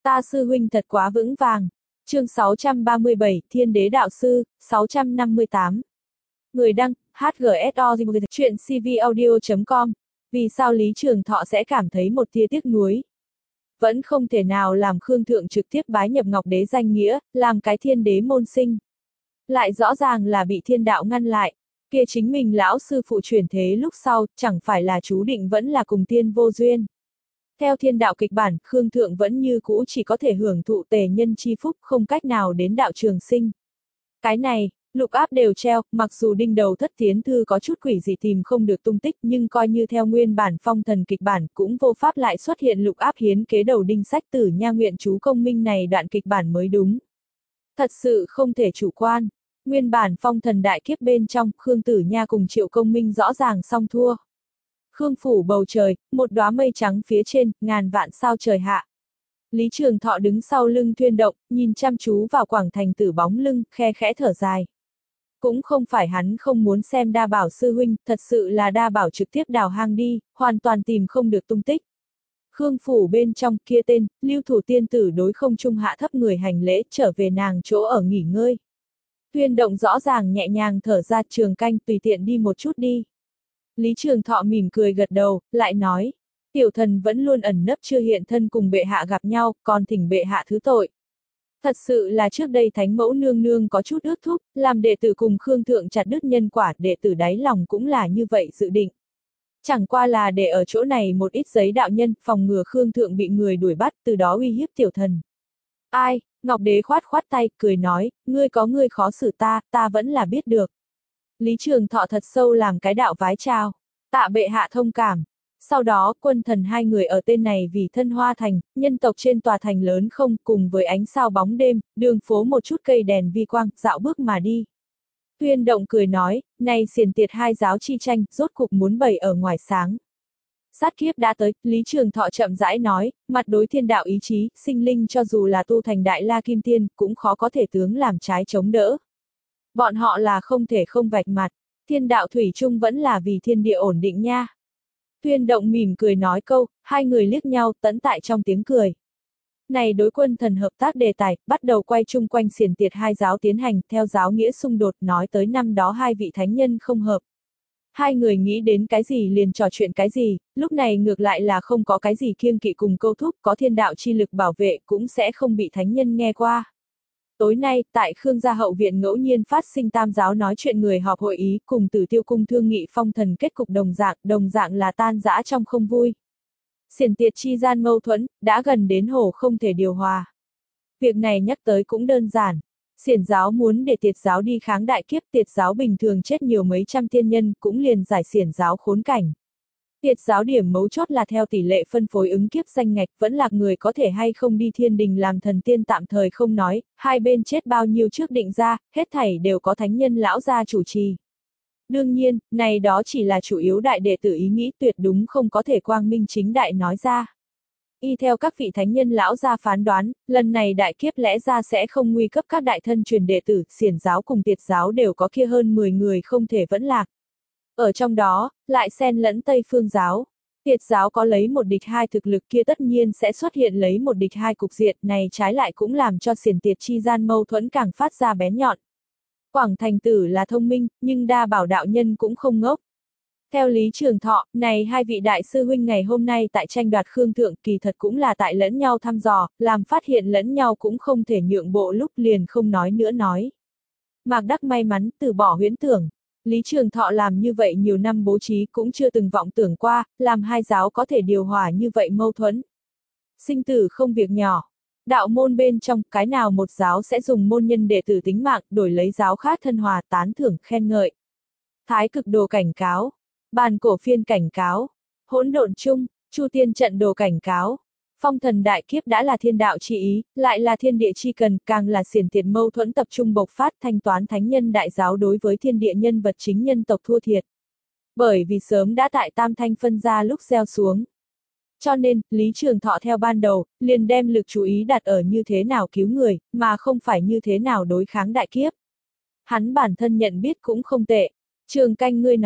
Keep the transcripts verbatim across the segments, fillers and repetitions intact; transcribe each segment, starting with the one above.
Ta sư huynh thật quá vững vàng. Chương sáu trăm ba mươi bảy, Thiên Đế Đạo Sư, sáu trăm năm mươi tám. Người đăng, hát giê ét o, chuyện cvaudio chấm com. Vì sao Lý Trường Thọ sẽ cảm thấy một tia tiếc nuối? Vẫn không thể nào làm Khương Thượng trực tiếp bái nhập Ngọc Đế danh nghĩa, làm cái thiên đế môn sinh. Lại rõ ràng là bị thiên đạo ngăn lại. Kia chính mình lão sư phụ chuyển thế lúc sau, chẳng phải là chú định vẫn là cùng tiên vô duyên. Theo thiên đạo kịch bản, Khương Thượng vẫn như cũ chỉ có thể hưởng thụ tề nhân chi phúc, không cách nào đến đạo trường sinh. Cái này, lục áp đều treo, mặc dù đinh đầu thất tiến thư có chút quỷ dị tìm không được tung tích, nhưng coi như theo nguyên bản phong thần kịch bản cũng vô pháp lại xuất hiện lục áp hiến kế đầu đinh sách tử nha nguyện chú công minh này đoạn kịch bản mới đúng. Thật sự không thể chủ quan. Nguyên bản phong thần đại kiếp bên trong, Khương Tử Nha cùng Triệu Công Minh rõ ràng song thua. Khương phủ bầu trời, một đóa mây trắng phía trên, ngàn vạn sao trời hạ. Lý Trường Thọ đứng sau lưng thuyên động, nhìn chăm chú vào quảng thành tử bóng lưng, khe khẽ thở dài. Cũng không phải hắn không muốn xem đa bảo sư huynh, thật sự là đa bảo trực tiếp đào hang đi, hoàn toàn tìm không được tung tích. Khương phủ bên trong kia tên, lưu thủ tiên tử đối không trung hạ thấp người hành lễ, trở về nàng chỗ ở nghỉ ngơi. Thuyên động rõ ràng nhẹ nhàng thở ra, Trường Canh tùy tiện đi một chút đi. Lý Trường Thọ mỉm cười gật đầu, lại nói, tiểu thần vẫn luôn ẩn nấp chưa hiện thân cùng bệ hạ gặp nhau, còn thỉnh bệ hạ thứ tội. Thật sự là trước đây thánh mẫu nương nương có chút ước thúc, làm đệ tử cùng Khương Thượng chặt đứt nhân quả, đệ tử đáy lòng cũng là như vậy dự định. Chẳng qua là để ở chỗ này một ít giấy đạo nhân, phòng ngừa Khương Thượng bị người đuổi bắt, từ đó uy hiếp tiểu thần. Ai, Ngọc Đế khoát khoát tay, cười nói, ngươi có ngươi khó xử ta, ta vẫn là biết được. Lý Trường Thọ thật sâu làm cái đạo vái chào, tạ bệ hạ thông cảm. Sau đó, quân thần hai người ở tên này vì thân hoa thành, nhân tộc trên tòa thành lớn không, cùng với ánh sao bóng đêm, đường phố một chút cây đèn vi quang, dạo bước mà đi. Tuyên động cười nói, này xiển tiệt hai giáo chi tranh, rốt cục muốn bày ở ngoài sáng. Sát kiếp đã tới, Lý Trường Thọ chậm rãi nói, mặt đối thiên đạo ý chí, sinh linh cho dù là tu thành đại la kim tiên, cũng khó có thể tướng làm trái chống đỡ. Bọn họ là không thể không vạch mặt, thiên đạo thủy chung vẫn là vì thiên địa ổn định nha. Tuyên động mỉm cười nói câu, hai người liếc nhau, tẫn tại trong tiếng cười. Này đối quân thần hợp tác đề tài, bắt đầu quay chung quanh xiển tiệt hai giáo tiến hành, theo giáo nghĩa xung đột, nói tới năm đó hai vị thánh nhân không hợp. Hai người nghĩ đến cái gì liền trò chuyện cái gì, lúc này ngược lại là không có cái gì kiêng kỵ cùng câu thúc, có thiên đạo chi lực bảo vệ cũng sẽ không bị thánh nhân nghe qua. Tối nay, tại Khương gia hậu viện ngẫu nhiên phát sinh tam giáo nói chuyện người họp hội ý, cùng Tử Tiêu cung thương nghị phong thần kết cục đồng dạng, đồng dạng là tan rã trong không vui. Xiển tiệt chi gian mâu thuẫn, đã gần đến hồ không thể điều hòa. Việc này nhắc tới cũng đơn giản. Xiển giáo muốn để tiệt giáo đi kháng đại kiếp, tiệt giáo bình thường chết nhiều mấy trăm tiên nhân, cũng liền giải xiển giáo khốn cảnh. Tiệt giáo điểm mấu chốt là theo tỷ lệ phân phối ứng kiếp danh ngạch, vẫn lạc người có thể hay không đi thiên đình làm thần tiên tạm thời không nói, hai bên chết bao nhiêu trước định ra, hết thảy đều có thánh nhân lão gia chủ trì. Đương nhiên, này đó chỉ là chủ yếu đại đệ tử ý nghĩ, tuyệt đúng không có thể quang minh chính đại nói ra. Y theo các vị thánh nhân lão gia phán đoán, lần này đại kiếp lẽ ra sẽ không nguy cấp các đại thân truyền đệ tử, xiển giáo cùng tiệt giáo đều có kia hơn mười người không thể vẫn lạc. Ở trong đó, lại xen lẫn Tây Phương giáo. Tiệt giáo có lấy một địch hai thực lực, kia tất nhiên sẽ xuất hiện lấy một địch hai cục diện, này trái lại cũng làm cho xiển tiệt chi gian mâu thuẫn càng phát ra bén nhọn. Quảng thành tử là thông minh, nhưng đa bảo đạo nhân cũng không ngốc. Theo Lý Trường Thọ, này hai vị đại sư huynh ngày hôm nay tại tranh đoạt Khương Thượng, kỳ thật cũng là tại lẫn nhau thăm dò, làm phát hiện lẫn nhau cũng không thể nhượng bộ, lúc liền không nói nữa nói. Mạc Đắc may mắn từ bỏ huyễn tưởng. Lý Trường Thọ làm như vậy nhiều năm bố trí cũng chưa từng vọng tưởng qua, làm hai giáo có thể điều hòa như vậy mâu thuẫn. Sinh tử không việc nhỏ. Đạo môn bên trong, cái nào một giáo sẽ dùng môn nhân đệ tử tính mạng, đổi lấy giáo khác thân hòa, tán thưởng, khen ngợi. Thái cực đồ cảnh cáo. Bàn cổ phiên cảnh cáo. Hỗn độn chung, Chu tiên trận đồ cảnh cáo. Phong thần đại kiếp đã là thiên đạo chi ý, lại là thiên địa chi cần, càng là xiển tiệt mâu thuẫn tập trung bộc phát, thanh toán thánh nhân đại giáo đối với thiên địa nhân vật chính nhân tộc thua thiệt. Bởi vì sớm đã tại tam thanh phân ra lúc gieo xuống. Cho nên, Lý Trường Thọ theo ban đầu, liền đem lực chú ý đặt ở như thế nào cứu người, mà không phải như thế nào đối kháng đại kiếp. Hắn bản thân nhận biết cũng không tệ. Trường Canh ngươi nói,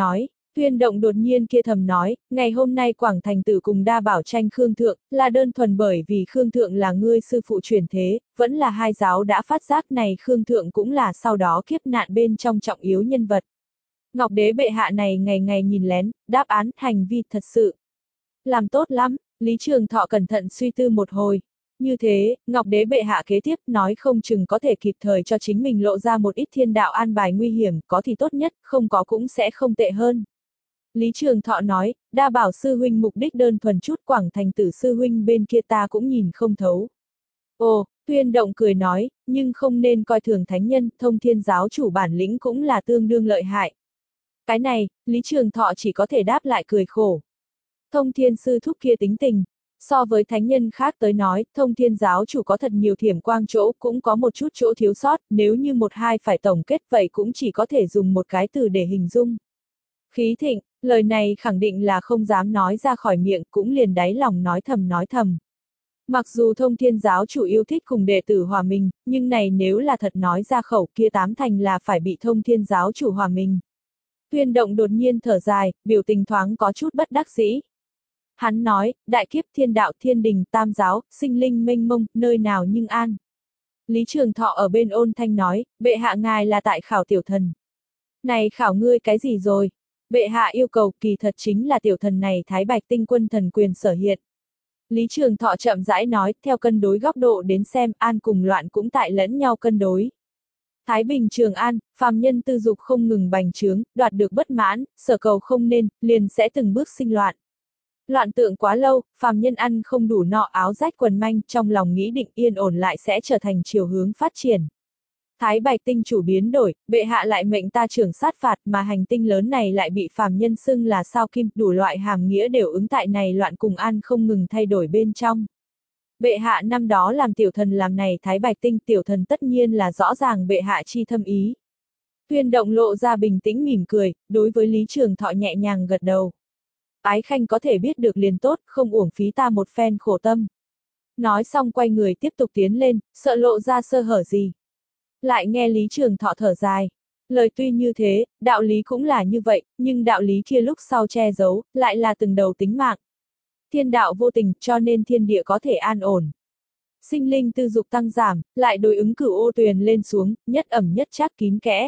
Tuyên Động đột nhiên kia thầm nói, ngày hôm nay Quảng Thành Tử cùng đa bảo tranh Khương Thượng, là đơn thuần bởi vì Khương Thượng là ngươi sư phụ truyền thế, vẫn là hai giáo đã phát giác này Khương Thượng cũng là sau đó kiếp nạn bên trong trọng yếu nhân vật. Ngọc Đế bệ hạ này ngày ngày nhìn lén, đáp án, hành vi thật sự làm tốt lắm, Lý Trường Thọ cẩn thận suy tư một hồi. Như thế, Ngọc Đế bệ hạ kế tiếp nói không chừng có thể kịp thời cho chính mình lộ ra một ít thiên đạo an bài nguy hiểm, có thì tốt nhất, không có cũng sẽ không tệ hơn. Lý Trường Thọ nói, đa bảo sư huynh mục đích đơn thuần chút, Quảng Thành Tử sư huynh bên kia ta cũng nhìn không thấu. Ồ, Tuyên Động cười nói, nhưng không nên coi thường thánh nhân, Thông Thiên giáo chủ bản lĩnh cũng là tương đương lợi hại. Cái này, Lý Trường Thọ chỉ có thể đáp lại cười khổ. Thông Thiên sư thúc kia tính tình, so với thánh nhân khác tới nói, Thông Thiên giáo chủ có thật nhiều thiểm quang chỗ, cũng có một chút chỗ thiếu sót, nếu như một hai phải tổng kết vậy cũng chỉ có thể dùng một cái từ để hình dung. Khí thịnh, lời này khẳng định là không dám nói ra khỏi miệng, cũng liền đáy lòng nói thầm nói thầm. Mặc dù Thông Thiên giáo chủ yêu thích cùng đệ tử hòa mình, nhưng này nếu là thật nói ra khẩu kia tám thành là phải bị Thông Thiên giáo chủ hòa mình. Tuyên Động đột nhiên thở dài, biểu tình thoáng có chút bất đắc dĩ. Hắn nói, đại kiếp thiên đạo thiên đình tam giáo, sinh linh mênh mông, nơi nào nhưng an. Lý Trường Thọ ở bên ôn thanh nói, bệ hạ ngài là tại khảo tiểu thần. Này khảo ngươi cái gì rồi? Bệ hạ yêu cầu kỳ thật chính là tiểu thần này Thái Bạch tinh quân thần quyền sở hiện. Lý Trường Thọ chậm rãi nói, theo cân đối góc độ đến xem, an cùng loạn cũng tại lẫn nhau cân đối. Thái Bình Trường An, phàm nhân tư dục không ngừng bành trướng, đoạt được bất mãn, sở cầu không nên, liền sẽ từng bước sinh loạn. Loạn tượng quá lâu, phàm nhân ăn không đủ nọ áo rách quần manh, trong lòng nghĩ định yên ổn lại sẽ trở thành chiều hướng phát triển. Thái Bạch tinh chủ biến đổi, bệ hạ lại mệnh ta trưởng sát phạt mà hành tinh lớn này lại bị phàm nhân xưng là sao kim, đủ loại hàm nghĩa đều ứng tại này loạn cùng an không ngừng thay đổi bên trong. Bệ hạ năm đó làm tiểu thần làm này Thái Bạch tinh tiểu thần tất nhiên là rõ ràng bệ hạ chi thâm ý. Tuyên Động lộ ra bình tĩnh mỉm cười, đối với Lý Trường Thọ nhẹ nhàng gật đầu. Ái khanh có thể biết được liền tốt, không uổng phí ta một phen khổ tâm. Nói xong quay người tiếp tục tiến lên, sợ lộ ra sơ hở gì. Lại nghe Lý Trường Thọ thở dài. Lời tuy như thế, đạo lý cũng là như vậy, nhưng đạo lý kia lúc sau che giấu, lại là từng đầu tính mạng. Thiên đạo vô tình, cho nên thiên địa có thể an ổn. Sinh linh tư dục tăng giảm, lại đối ứng cửu ô tuyền lên xuống, nhất ẩm nhất chắc kín kẽ.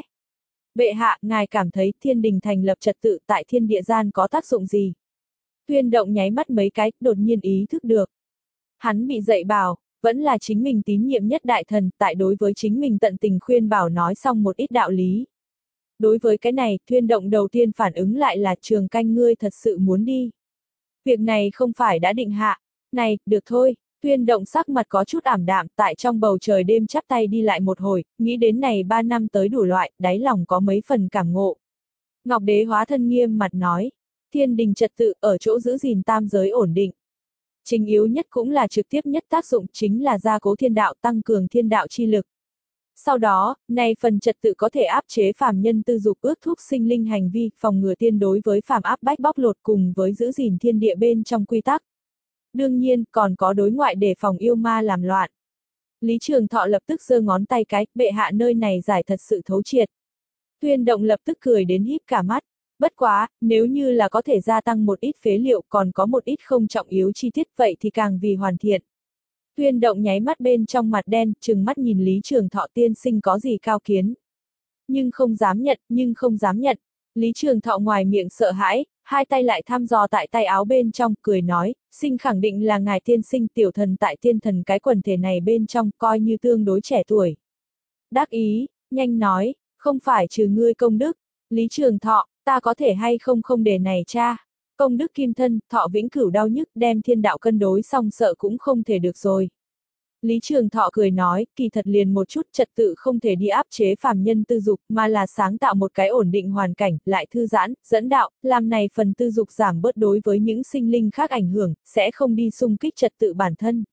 Bệ hạ, ngài cảm thấy thiên đình thành lập trật tự tại thiên địa gian có tác dụng gì? Tuyên Động nháy mắt mấy cái, đột nhiên ý thức được. Hắn bị dạy bảo, vẫn là chính mình tín nhiệm nhất đại thần, tại đối với chính mình tận tình khuyên bảo nói xong một ít đạo lý. Đối với cái này, Tuyên Động đầu tiên phản ứng lại là Trường Canh ngươi thật sự muốn đi. Việc này không phải đã định hạ. Này, được thôi. Tuyên Động sắc mặt có chút ảm đạm, tại trong bầu trời đêm chắp tay đi lại một hồi, nghĩ đến này ba năm tới đủ loại, đáy lòng có mấy phần cảm ngộ. Ngọc Đế hóa thân nghiêm mặt nói, thiên đình trật tự ở chỗ giữ gìn tam giới ổn định. Chính yếu nhất cũng là trực tiếp nhất tác dụng chính là gia cố thiên đạo, tăng cường thiên đạo chi lực. Sau đó, này phần trật tự có thể áp chế phàm nhân tư dục ước thúc sinh linh hành vi, phòng ngừa tiên đối với phàm áp bách bóc lột cùng với giữ gìn thiên địa bên trong quy tắc. Đương nhiên, còn có đối ngoại để phòng yêu ma làm loạn. Lý Trường Thọ lập tức giơ ngón tay cái, bệ hạ nơi này giải thật sự thấu triệt. Tuyên Động lập tức cười đến híp cả mắt. Bất quá, nếu như là có thể gia tăng một ít phế liệu còn có một ít không trọng yếu chi tiết vậy thì càng vì hoàn thiện. Tuyên Động nháy mắt bên trong mặt đen, trừng mắt nhìn Lý Trường Thọ tiên sinh có gì cao kiến. Nhưng không dám nhận, nhưng không dám nhận. Lý Trường Thọ ngoài miệng sợ hãi, hai tay lại thăm dò tại tay áo bên trong, cười nói, sinh khẳng định là ngài tiên sinh tiểu thần tại tiên thần cái quần thể này bên trong, coi như tương đối trẻ tuổi. Đắc ý, nhanh nói, không phải trừ ngươi công đức. Lý Trường Thọ, ta có thể hay không không để này cha. Công đức kim thân, thọ vĩnh cửu đau nhức, đem thiên đạo cân đối xong sợ cũng không thể được rồi. Lý Trường Thọ cười nói, kỳ thật liền một chút trật tự không thể đi áp chế phàm nhân tư dục, mà là sáng tạo một cái ổn định hoàn cảnh, lại thư giãn, dẫn đạo, làm này phần tư dục giảm bớt đối với những sinh linh khác ảnh hưởng, sẽ không đi xung kích trật tự bản thân.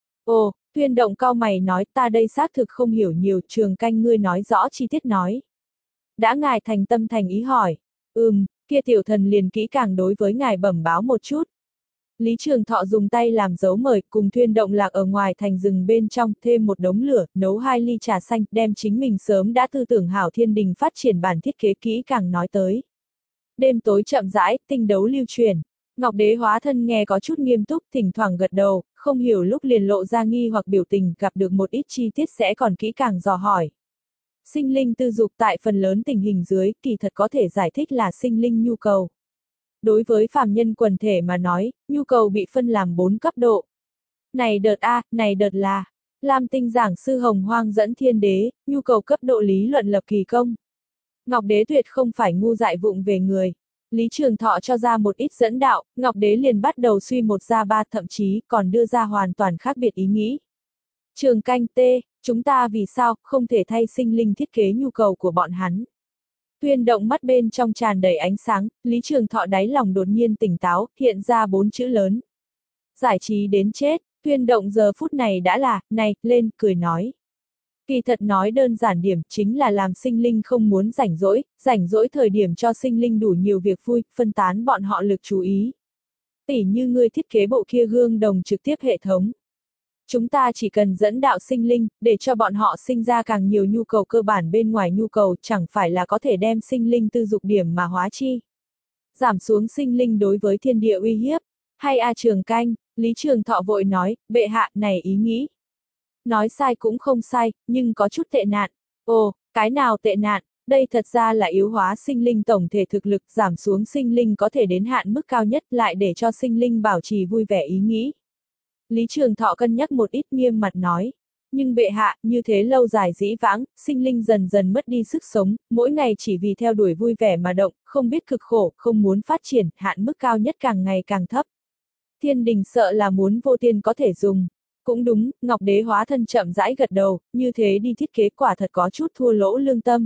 Ồ, Tuyên Động cao mày nói, ta đây xác thực không hiểu nhiều, Trường Canh ngươi nói rõ chi tiết nói. Đã ngài thành tâm thành ý hỏi, ừm, kia tiểu thần liền kỹ càng đối với ngài bẩm báo một chút. Lý Trường Thọ dùng tay làm dấu mời, cùng Tuyên Động lạc ở ngoài thành rừng bên trong, thêm một đống lửa, nấu hai ly trà xanh, đem chính mình sớm đã tư tưởng hảo thiên đình phát triển bản thiết kế kỹ càng nói tới. Đêm tối chậm rãi, tinh đấu lưu truyền. Ngọc Đế hóa thân nghe có chút nghiêm túc, thỉnh thoảng gật đầu, không hiểu lúc liền lộ ra nghi hoặc biểu tình, gặp được một ít chi tiết sẽ còn kỹ càng dò hỏi. Sinh linh tư dục tại phần lớn tình hình dưới, kỳ thật có thể giải thích là sinh linh nhu cầu. Đối với phàm nhân quần thể mà nói, nhu cầu bị phân làm bốn cấp độ. Này đợt A, này đợt là. Lam Tinh giảng sư Hồng Hoang dẫn thiên đế, nhu cầu cấp độ lý luận lập kỳ công. Ngọc Đế tuyệt không phải ngu dại vụng về người. Lý Trường Thọ cho ra một ít dẫn đạo, Ngọc Đế liền bắt đầu suy một ra ba, thậm chí còn đưa ra hoàn toàn khác biệt ý nghĩ. Trường Canh T, chúng ta vì sao không thể thay sinh linh thiết kế nhu cầu của bọn hắn? Tuyên Động mắt bên trong tràn đầy ánh sáng, Lý Trường Thọ đáy lòng đột nhiên tỉnh táo, hiện ra bốn chữ lớn. Giải trí đến chết. Tuyên Động giờ phút này đã là, này, lên, cười nói. Kỳ thật nói đơn giản điểm, chính là làm sinh linh không muốn rảnh rỗi, rảnh rỗi thời điểm cho sinh linh đủ nhiều việc vui, phân tán bọn họ lực chú ý. Tỉ như ngươi thiết kế bộ kia gương đồng trực tiếp hệ thống. Chúng ta chỉ cần dẫn đạo sinh linh, để cho bọn họ sinh ra càng nhiều nhu cầu cơ bản bên ngoài nhu cầu, chẳng phải là có thể đem sinh linh tư dục điểm mà hóa chi. Giảm xuống sinh linh đối với thiên địa uy hiếp. Hay a Trường Canh, Lý Trường Thọ vội nói, bệ hạ, này ý nghĩ. Nói sai cũng không sai, nhưng có chút tệ nạn. Ồ, cái nào tệ nạn? Đây thật ra là yếu hóa sinh linh tổng thể thực lực, giảm xuống sinh linh có thể đến hạn mức cao nhất, lại để cho sinh linh bảo trì vui vẻ ý nghĩ. Lý Trường Thọ cân nhắc một ít, nghiêm mặt nói. Nhưng bệ hạ, như thế lâu dài dĩ vãng, sinh linh dần dần mất đi sức sống, mỗi ngày chỉ vì theo đuổi vui vẻ mà động, không biết cực khổ, không muốn phát triển, hạn mức cao nhất càng ngày càng thấp. Thiên đình sợ là muốn vô tiên có thể dùng. Cũng đúng, Ngọc Đế hóa thân chậm rãi gật đầu, như thế đi thiết kế quả thật có chút thua lỗ lương tâm.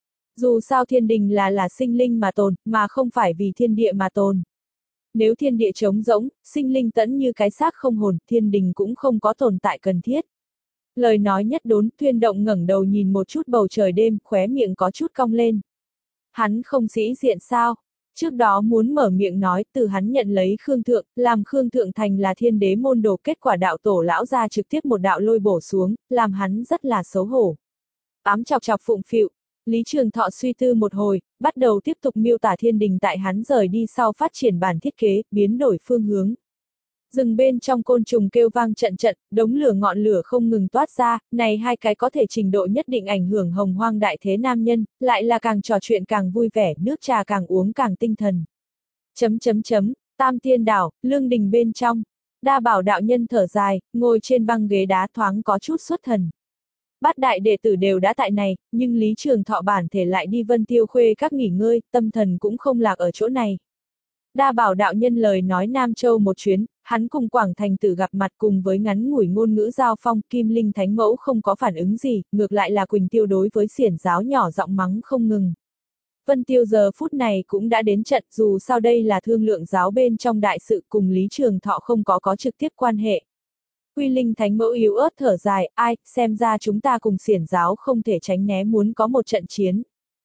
Dù sao thiên đình là là sinh linh mà tồn, mà không phải vì thiên địa mà tồn. Nếu thiên địa trống rỗng, sinh linh tẫn như cái xác không hồn, thiên đình cũng không có tồn tại cần thiết. Lời nói nhất đốn, Tuyên Động ngẩng đầu nhìn một chút bầu trời đêm, khóe miệng có chút cong lên. Hắn không sĩ diện sao? Trước đó muốn mở miệng nói, từ hắn nhận lấy Khương Thượng, làm Khương Thượng thành là thiên đế môn đồ, kết quả đạo tổ lão ra trực tiếp một đạo lôi bổ xuống, làm hắn rất là xấu hổ. Ám chọc chọc phụng phịu, Lý Trường Thọ suy tư một hồi, bắt đầu tiếp tục miêu tả thiên đình tại hắn rời đi sau phát triển bản thiết kế, biến đổi phương hướng. Rừng bên trong côn trùng kêu vang trận trận, đống lửa ngọn lửa không ngừng toát ra, này hai cái có thể trình độ nhất định ảnh hưởng hồng hoang đại thế nam nhân, lại là càng trò chuyện càng vui vẻ, nước trà càng uống càng tinh thần. Chấm chấm chấm, Tam Tiên Đảo, Lương Đình bên trong, Đa Bảo đạo nhân thở dài, ngồi trên băng ghế đá thoáng có chút xuất thần. Bát đại đệ tử đều đã tại này, nhưng Lý Trường Thọ bản thể lại đi Vân Tiêu Khuê các nghỉ ngơi, tâm thần cũng không lạc ở chỗ này. Đa Bảo đạo nhân lời nói Nam Châu một chuyến, hắn cùng Quảng Thành Tử gặp mặt cùng với ngắn ngủi ngôn ngữ giao phong, Kim Linh Thánh Mẫu không có phản ứng gì, ngược lại là Quỳnh Tiêu đối với xiển giáo nhỏ giọng mắng không ngừng. Vân Tiêu giờ phút này cũng đã đến trận, dù sao đây là thương lượng giáo bên trong đại sự, cùng Lý Trường Thọ không có có trực tiếp quan hệ. Quy Linh Thánh Mẫu yếu ớt thở dài, ai, xem ra chúng ta cùng xiển giáo không thể tránh né muốn có một trận chiến.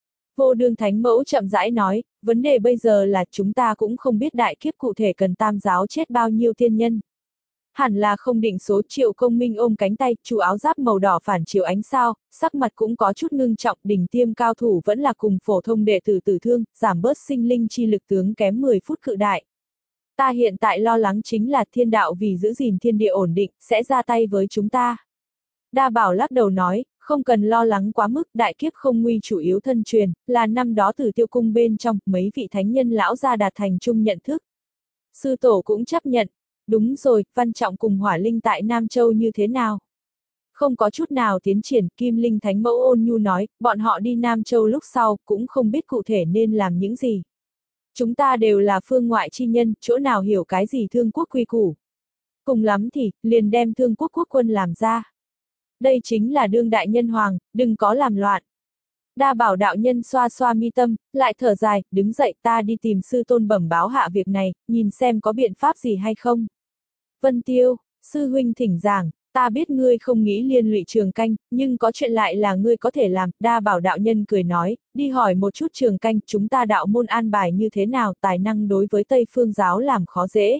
Vô Đương Thánh Mẫu chậm rãi nói, vấn đề bây giờ là chúng ta cũng không biết đại kiếp cụ thể cần tam giáo chết bao nhiêu tiên nhân. Hẳn là không định số. Triệu Công Minh ôm cánh tay, chú áo giáp màu đỏ phản chiếu ánh sao, sắc mặt cũng có chút ngưng trọng, đỉnh tiêm cao thủ vẫn là cùng phổ thông đệ tử tử thương, giảm bớt sinh linh chi lực tướng kém mười phút cự đại. Ta hiện tại lo lắng chính là thiên đạo vì giữ gìn thiên địa ổn định, sẽ ra tay với chúng ta. Đa Bảo lắc đầu nói, không cần lo lắng quá mức, đại kiếp không nguy chủ yếu thân truyền, là năm đó Tử Tiêu Cung bên trong, mấy vị thánh nhân lão gia đạt thành chung nhận thức. Sư tổ cũng chấp nhận, đúng rồi, Văn Trọng cùng Hỏa Linh tại Nam Châu như thế nào? Không có chút nào tiến triển, Kim Linh Thánh Mẫu ôn nhu nói, bọn họ đi Nam Châu lúc sau, cũng không biết cụ thể nên làm những gì. Chúng ta đều là phương ngoại chi nhân, chỗ nào hiểu cái gì thương quốc quy củ. Cùng lắm thì, liền đem thương quốc quốc quân làm ra. Đây chính là đương đại nhân hoàng, đừng có làm loạn. Đa Bảo đạo nhân xoa xoa mi tâm, lại thở dài, đứng dậy, ta đi tìm sư tôn bẩm báo hạ việc này, nhìn xem có biện pháp gì hay không. Vân Tiêu, sư huynh thỉnh giảng, ta biết ngươi không nghĩ liên lụy Trường Canh, nhưng có chuyện lại là ngươi có thể làm. Đa Bảo đạo nhân cười nói, đi hỏi một chút Trường Canh, chúng ta đạo môn an bài như thế nào, tài năng đối với Tây Phương giáo làm khó dễ.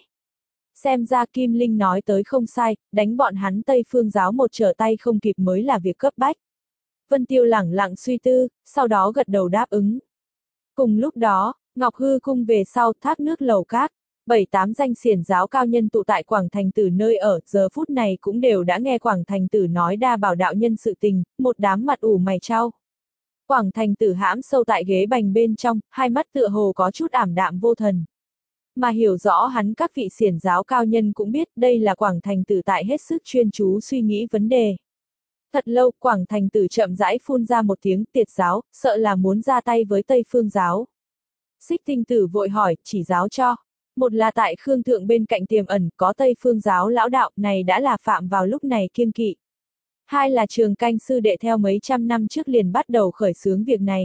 Xem ra Kim Linh nói tới không sai, đánh bọn hắn Tây Phương giáo một trở tay không kịp mới là việc cấp bách. Vân Tiêu lẳng lặng suy tư, sau đó gật đầu đáp ứng. Cùng lúc đó, Ngọc Hư cung về sau, thác nước lầu các. Bảy tám danh xiển giáo cao nhân tụ tại Quảng Thành Tử nơi ở, giờ phút này cũng đều đã nghe Quảng Thành Tử nói đa bảo đạo nhân sự tình, một đám mặt ủ mày trao. Quảng Thành Tử hãm sâu tại ghế bành bên trong, hai mắt tựa hồ có chút ảm đạm vô thần. Mà hiểu rõ hắn các vị xiển giáo cao nhân cũng biết đây là Quảng Thành Tử tại hết sức chuyên chú suy nghĩ vấn đề. Thật lâu, Quảng Thành Tử chậm rãi phun ra một tiếng tiệt giáo, sợ là muốn ra tay với Tây Phương giáo. Xích Tinh Tử vội hỏi, chỉ giáo cho. Một là tại Khương Thượng bên cạnh tiềm ẩn, có Tây Phương giáo lão đạo, này đã là phạm vào lúc này kiêng kỵ. Hai là Trường Canh sư đệ theo mấy trăm năm trước liền bắt đầu khởi xướng việc này.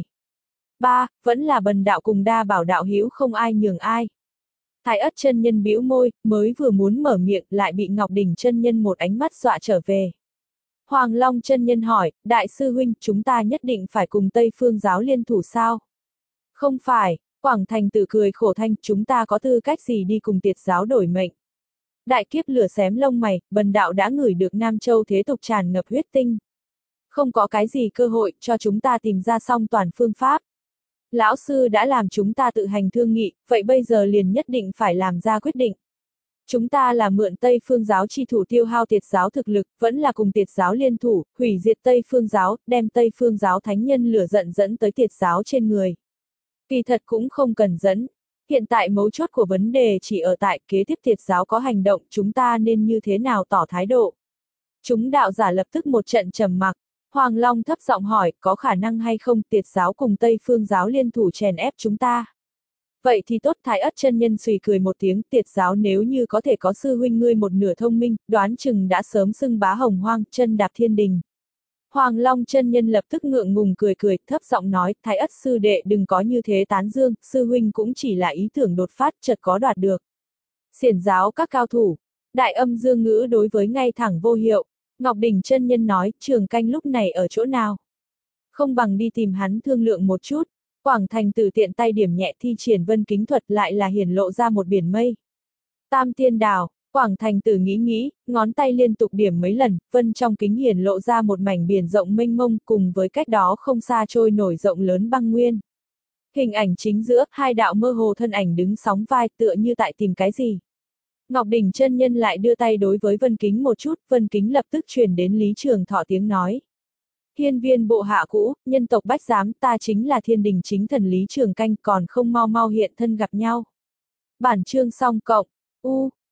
Ba, vẫn là bần đạo cùng đa bảo đạo hữu không ai nhường ai. Thái Ất chân nhân bĩu môi, mới vừa muốn mở miệng, lại bị Ngọc Đỉnh chân nhân một ánh mắt dọa trở về. Hoàng Long chân nhân hỏi, đại sư huynh, chúng ta nhất định phải cùng Tây Phương giáo liên thủ sao? Không phải, Quảng Thành Tử cười khổ thanh, chúng ta có tư cách gì đi cùng tiệt giáo đổi mệnh? Đại kiếp lửa xém lông mày, bần đạo đã ngửi được Nam Châu thế tục tràn ngập huyết tinh. Không có cái gì cơ hội cho chúng ta tìm ra song toàn phương pháp. Lão sư đã làm chúng ta tự hành thương nghị, vậy bây giờ liền nhất định phải làm ra quyết định. Chúng ta là mượn Tây Phương giáo chi thủ tiêu hao tiệt giáo thực lực, vẫn là cùng tiệt giáo liên thủ, hủy diệt Tây Phương giáo, đem Tây Phương giáo thánh nhân lửa giận dẫn tới tiệt giáo trên người. Kỳ thật cũng không cần dẫn. Hiện tại mấu chốt của vấn đề chỉ ở tại kế tiếp tiệt giáo có hành động, chúng ta nên như thế nào tỏ thái độ. Chúng đạo giả lập tức một trận trầm mặc. Hoàng Long thấp giọng hỏi, có khả năng hay không tiệt giáo cùng Tây Phương giáo liên thủ chèn ép chúng ta? Vậy thì tốt. Thái Ất chân nhân xùy cười một tiếng, tiệt giáo nếu như có thể có sư huynh ngươi một nửa thông minh, đoán chừng đã sớm xưng bá hồng hoang, chân đạp thiên đình. Hoàng Long chân nhân lập tức ngượng ngùng cười cười, thấp giọng nói, Thái Ất sư đệ đừng có như thế tán dương, sư huynh cũng chỉ là ý tưởng đột phát, chợt có đoạt được. Xiển giáo các cao thủ, đại âm dương ngữ đối với ngay thẳng vô hiệu. Ngọc Đỉnh chân nhân nói, Trường Canh lúc này ở chỗ nào? Không bằng đi tìm hắn thương lượng một chút. Quảng Thành Tử tiện tay điểm nhẹ thi triển vân kính thuật lại là hiển lộ ra một biển mây. Tam tiên đào, Quảng Thành Tử nghĩ nghĩ, ngón tay liên tục điểm mấy lần, vân trong kính hiển lộ ra một mảnh biển rộng mênh mông cùng với cách đó không xa trôi nổi rộng lớn băng nguyên. Hình ảnh chính giữa, hai đạo mơ hồ thân ảnh đứng sóng vai tựa như tại tìm cái gì. Ngọc Đỉnh chân nhân lại đưa tay đối với vân kính một chút, vân kính lập tức truyền đến Lý Trường Thọ tiếng nói. Hiên viên bộ hạ cũ, nhân tộc bách giám, ta chính là thiên đình chính thần Lý Trường Canh, còn không mau mau hiện thân gặp nhau. Bản chương xong cộng, u,